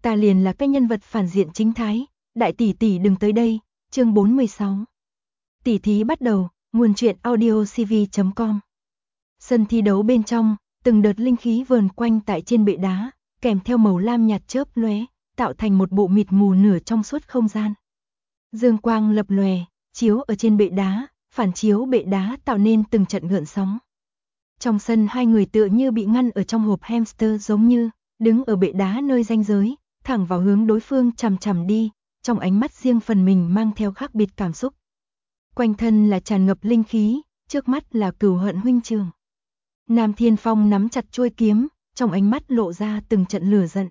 ta liền là cái nhân vật phản diện chính thái, đại tỷ tỷ đừng tới đây. Chương 46. Tỷ thí bắt đầu, nguồn truyện audiocv.com. Sân thi đấu bên trong, từng đợt linh khí vờn quanh tại trên bệ đá, kèm theo màu lam nhạt chớp lóe, tạo thành một bộ mịt mù nửa trong suốt không gian. Dương quang lập lòe, chiếu ở trên bệ đá, phản chiếu bệ đá tạo nên từng trận gợn sóng. Trong sân hai người tựa như bị ngăn ở trong hộp hamster giống như, đứng ở bệ đá nơi ranh giới, thẳng vào hướng đối phương chằm chằm đi, trong ánh mắt riêng phần mình mang theo khác biệt cảm xúc. Quanh thân là tràn ngập linh khí, trước mắt là cừu hận huynh trường. Nam Thiên Phong nắm chặt chuôi kiếm, trong ánh mắt lộ ra từng trận lửa giận.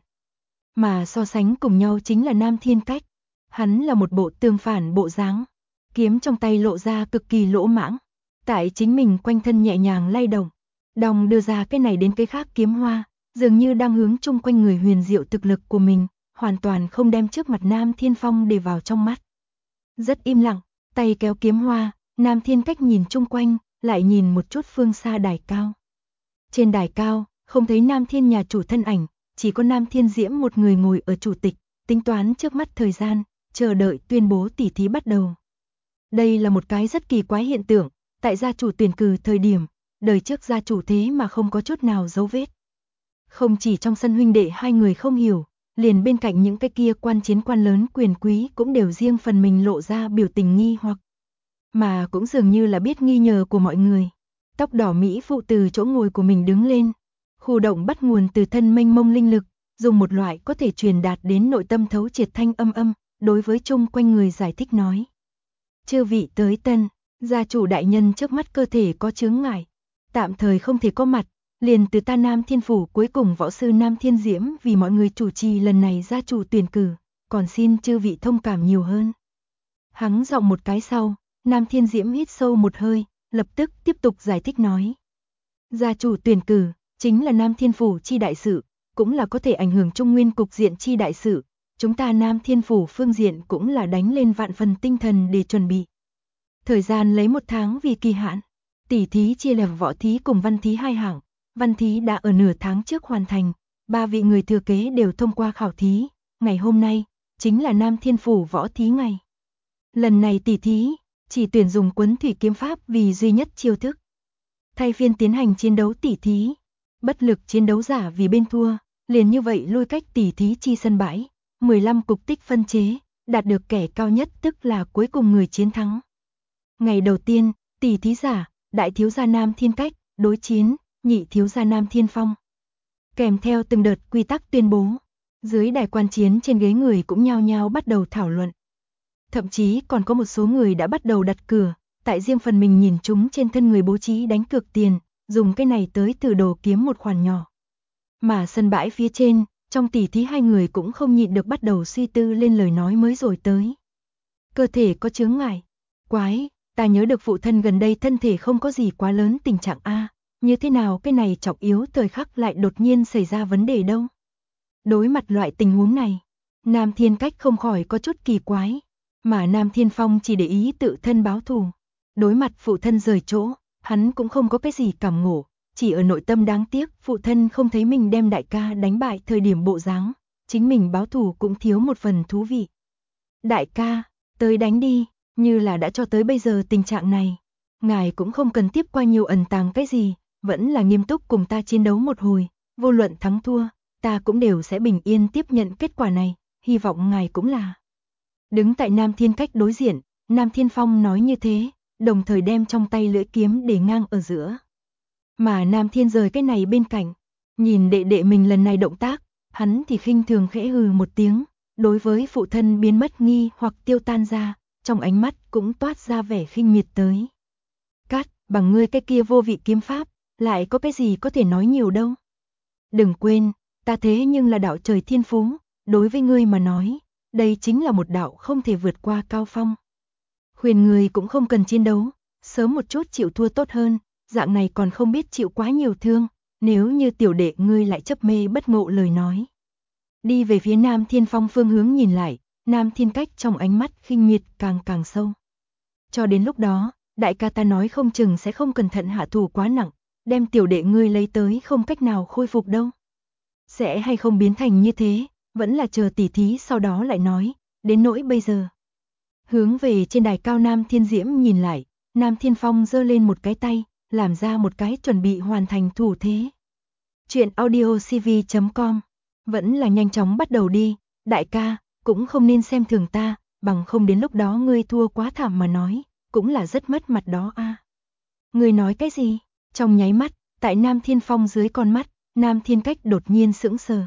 Mà so sánh cùng nhau chính là Nam Thiên Cách. Hắn là một bộ tương phản bộ dáng, kiếm trong tay lộ ra cực kỳ lỗ mãng, tại chính mình quanh thân nhẹ nhàng lay động, đồng đưa ra cái này đến cái khác kiếm hoa, dường như đang hướng chung quanh người huyền diệu thực lực của mình, hoàn toàn không đem trước mặt Nam Thiên Phong để vào trong mắt. Rất im lặng, tay kéo kiếm hoa, Nam Thiên Cách nhìn chung quanh, lại nhìn một chút phương xa đài cao. Trên đài cao, không thấy Nam Thiên nhà chủ thân ảnh, chỉ có Nam Thiên Diễm một người ngồi ở chủ tịch, tính toán trước mắt thời gian, chờ đợi tuyên bố tỷ thí bắt đầu. Đây là một cái rất kỳ quái hiện tượng, tại gia chủ tuyển cử thời điểm, đời trước gia chủ thế mà không có chút nào dấu vết. Không chỉ trong sân huynh đệ hai người không hiểu, liền bên cạnh những cái kia quan chiến quan lớn quyền quý cũng đều riêng phần mình lộ ra biểu tình nghi hoặc. Mà cũng dường như là biết nghi ngờ của mọi người. Tóc đỏ Mỹ phụ từ chỗ ngồi của mình đứng lên, khu động bắt nguồn từ thân mênh mông linh lực, dùng một loại có thể truyền đạt đến nội tâm thấu triệt thanh âm, đối với chung quanh người giải thích nói. Chư vị tới tân, gia chủ đại nhân trước mắt cơ thể có chướng ngại, tạm thời không thể có mặt, liền từ ta Nam Thiên Phủ cuối cùng võ sư Nam Thiên Diễm vì mọi người chủ trì lần này gia chủ tuyển cử, còn xin chư vị thông cảm nhiều hơn. Hắn giọng một cái sau, Nam Thiên Diễm hít sâu một hơi, lập tức tiếp tục giải thích nói. Gia chủ tuyển cử, chính là Nam Thiên Phủ chi đại sự, cũng là có thể ảnh hưởng Trung Nguyên cục diện chi đại sự, chúng ta Nam Thiên Phủ phương diện cũng là đánh lên vạn phần tinh thần để chuẩn bị. Thời gian lấy 1 tháng vì kỳ hạn, tỷ thí chia làm võ thí cùng văn thí hai hạng, văn thí đã ở nửa tháng trước hoàn thành, 3 vị người thừa kế đều thông qua khảo thí, ngày hôm nay, chính là Nam Thiên Phủ võ thí ngày. Lần này tỷ thí, chỉ tuyển dùng Quấn Thủy Kiếm Pháp vì duy nhất chiêu thức. Thay phiên tiến hành chiến đấu tỷ thí, bất lực chiến đấu giả vì bên thua, liền như vậy lui cách tỷ thí chi sân bãi, 15 cục tích phân chế, đạt được kẻ cao nhất tức là cuối cùng người chiến thắng. Ngày đầu tiên, tỷ thí giả, đại thiếu gia Nam Thiên Cách, đối chiến, nhị thiếu gia Nam Thiên Phong. Kèm theo từng đợt quy tắc tuyên bố, dưới đài quan chiến trên ghế người cũng nhao nhao bắt đầu thảo luận. Thậm chí còn có một số người đã bắt đầu đặt cược, tại riêng phần mình nhìn chúng trên thân người bố trí đánh cược tiền, dùng cái này tới từ đồ kiếm một khoản nhỏ. Mà sân bãi phía trên, trong tỷ thí hai người cũng không nhịn được bắt đầu suy tư lên lời nói mới rồi tới. Cơ thể có chướng ngại. Quái, ta nhớ được phụ thân gần đây thân thể không có gì quá lớn tình trạng A, như thế nào cái này trọng yếu thời khắc lại đột nhiên xảy ra vấn đề đâu. Đối mặt loại tình huống này, Nam Thiên Cách không khỏi có chút kỳ quái, mà Nam Thiên Phong chỉ để ý tự thân báo thù. Đối mặt phụ thân rời chỗ, hắn cũng không có cái gì cảm ngộ, chỉ ở nội tâm đáng tiếc phụ thân không thấy mình đem đại ca đánh bại thời điểm bộ dáng, chính mình báo thù cũng thiếu một phần thú vị. Đại ca, tới đánh đi, như là đã cho tới bây giờ tình trạng này, ngài cũng không cần tiếp qua nhiều ẩn tàng cái gì, vẫn là nghiêm túc cùng ta chiến đấu một hồi, vô luận thắng thua, ta cũng đều sẽ bình yên tiếp nhận kết quả này, hy vọng ngài cũng là. Đứng tại Nam Thiên Cách đối diện, Nam Thiên Phong nói như thế, đồng thời đem trong tay lưỡi kiếm để ngang ở giữa. Mà Nam Thiên rời cái này bên cạnh, nhìn đệ đệ mình lần này động tác, hắn thì khinh thường khẽ hừ một tiếng, đối với phụ thân biến mất nghi hoặc tiêu tan ra, trong ánh mắt cũng toát ra vẻ khinh miệt tới. Cát, bằng ngươi cái kia vô vị kiếm pháp, lại có cái gì có thể nói nhiều đâu. Đừng quên, ta thế nhưng là đạo trời thiên phú, đối với ngươi mà nói, đây chính là một đạo không thể vượt qua cao phong. Khuyên ngươi cũng không cần chiến đấu, sớm một chút chịu thua tốt hơn, dạng này còn không biết chịu quá nhiều thương, nếu như tiểu đệ ngươi lại chấp mê bất ngộ lời nói. Đi về phía Nam Thiên Phong phương hướng nhìn lại, Nam Thiên Cách trong ánh mắt khinh miệt càng sâu. Cho đến lúc đó, đại ca ta nói không chừng sẽ không cẩn thận hạ thủ quá nặng, đem tiểu đệ ngươi lấy tới không cách nào khôi phục đâu. Sẽ hay không biến thành như thế, vẫn là chờ tỉ thí sau đó lại nói, đến nỗi bây giờ. Hướng về trên đài cao Nam Thiên Diễm nhìn lại, Nam Thiên Phong giơ lên một cái tay, làm ra một cái chuẩn bị hoàn thành thủ thế. Chuyện audiocv.com, vẫn là nhanh chóng bắt đầu đi, đại ca, cũng không nên xem thường ta, bằng không đến lúc đó ngươi thua quá thảm mà nói, cũng là rất mất mặt đó a. Ngươi nói cái gì? Trong nháy mắt, tại Nam Thiên Phong dưới con mắt, Nam Thiên Cách đột nhiên sững sờ.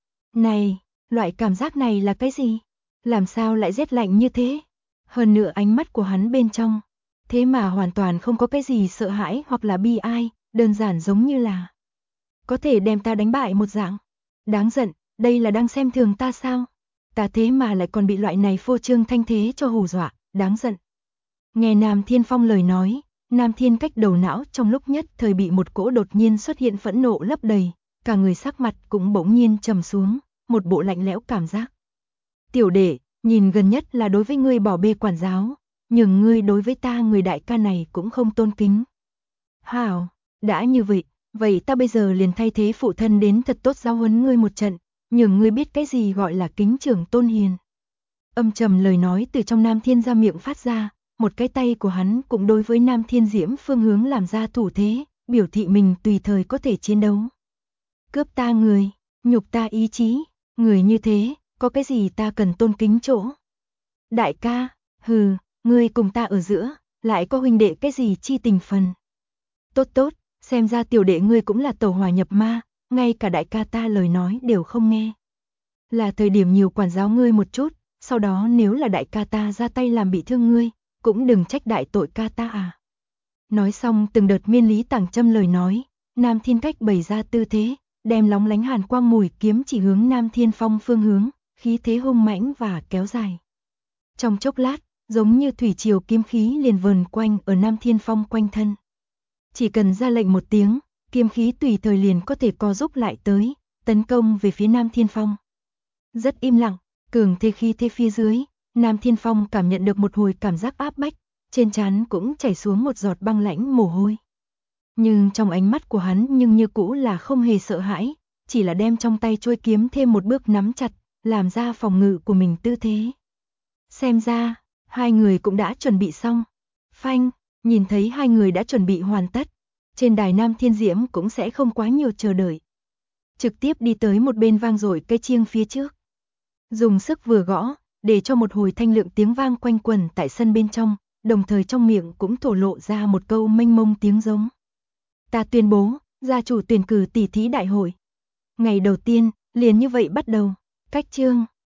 Này, loại cảm giác này là cái gì? Làm sao lại rét lạnh như thế? Hơn nữa ánh mắt của hắn bên trong, thế mà hoàn toàn không có cái gì sợ hãi hoặc là bi ai, đơn giản giống như là có thể đem ta đánh bại một dạng. Đáng giận, đây là đang xem thường ta sao? Ta thế mà lại còn bị loại này phô trương thanh thế cho hù dọa, đáng giận. Nghe Nam Thiên Phong lời nói, Nam Thiên Cách đầu não trong lúc nhất thời bị một cỗ đột nhiên xuất hiện phẫn nộ lấp đầy, cả người sắc mặt cũng bỗng nhiên trầm xuống, một bộ lạnh lẽo cảm giác. Tiểu đệ, nhìn gần nhất là đối với ngươi bỏ bê quản giáo, nhưng ngươi đối với ta người đại ca này cũng không tôn kính. Hảo, đã như vậy, vậy ta bây giờ liền thay thế phụ thân đến thật tốt giáo huấn ngươi một trận, nhưng ngươi biết cái gì gọi là kính trưởng tôn hiền. Âm trầm lời nói từ trong Nam Thiên ra miệng phát ra, một cái tay của hắn cũng đối với Nam Thiên Diễm phương hướng làm ra thủ thế, biểu thị mình tùy thời có thể chiến đấu. Cướp ta người, nhục ta ý chí, người như thế, có cái gì ta cần tôn kính chỗ? Đại ca, hừ, ngươi cùng ta ở giữa, lại có huynh đệ cái gì chi tình phần? Tốt tốt, xem ra tiểu đệ ngươi cũng là tẩu hỏa nhập ma, ngay cả đại ca ta lời nói đều không nghe. Là thời điểm nhiều quản giáo ngươi một chút, sau đó nếu là đại ca ta ra tay làm bị thương ngươi, cũng đừng trách đại tội ca ta à. Nói xong từng đợt miên lý tàng châm lời nói, Nam Thiên Cách bày ra tư thế, đem lóng lánh hàn quang mùi kiếm chỉ hướng Nam Thiên Phong phương hướng, khí thế hung mãnh và kéo dài. Trong chốc lát, giống như thủy triều kiếm khí liền vờn quanh ở Nam Thiên Phong quanh thân. Chỉ cần ra lệnh một tiếng, kiếm khí tùy thời liền có thể co rúm lại tới, tấn công về phía Nam Thiên Phong. Rất im lặng, cường thế khí thế phía dưới, Nam Thiên Phong cảm nhận được một hồi cảm giác áp bách, trên trán cũng chảy xuống một giọt băng lãnh mồ hôi. Nhưng trong ánh mắt của hắn nhưng như cũ là không hề sợ hãi, chỉ là đem trong tay chuôi kiếm thêm một bước nắm chặt, làm ra phòng ngự của mình tư thế. Xem ra, hai người cũng đã chuẩn bị xong. Phanh, nhìn thấy hai người đã chuẩn bị hoàn tất, trên đài Nam Thiên Diễm cũng sẽ không quá nhiều chờ đợi. Trực tiếp đi tới một bên vang dội cây chiêng phía trước. Dùng sức vừa gõ, để cho một hồi thanh lượng tiếng vang quanh quẩn tại sân bên trong, đồng thời trong miệng cũng thổ lộ ra một câu mênh mông tiếng giống. Ta tuyên bố, gia chủ tuyển cử tỷ thí đại hội. Ngày đầu tiên, liền như vậy bắt đầu. Cách chương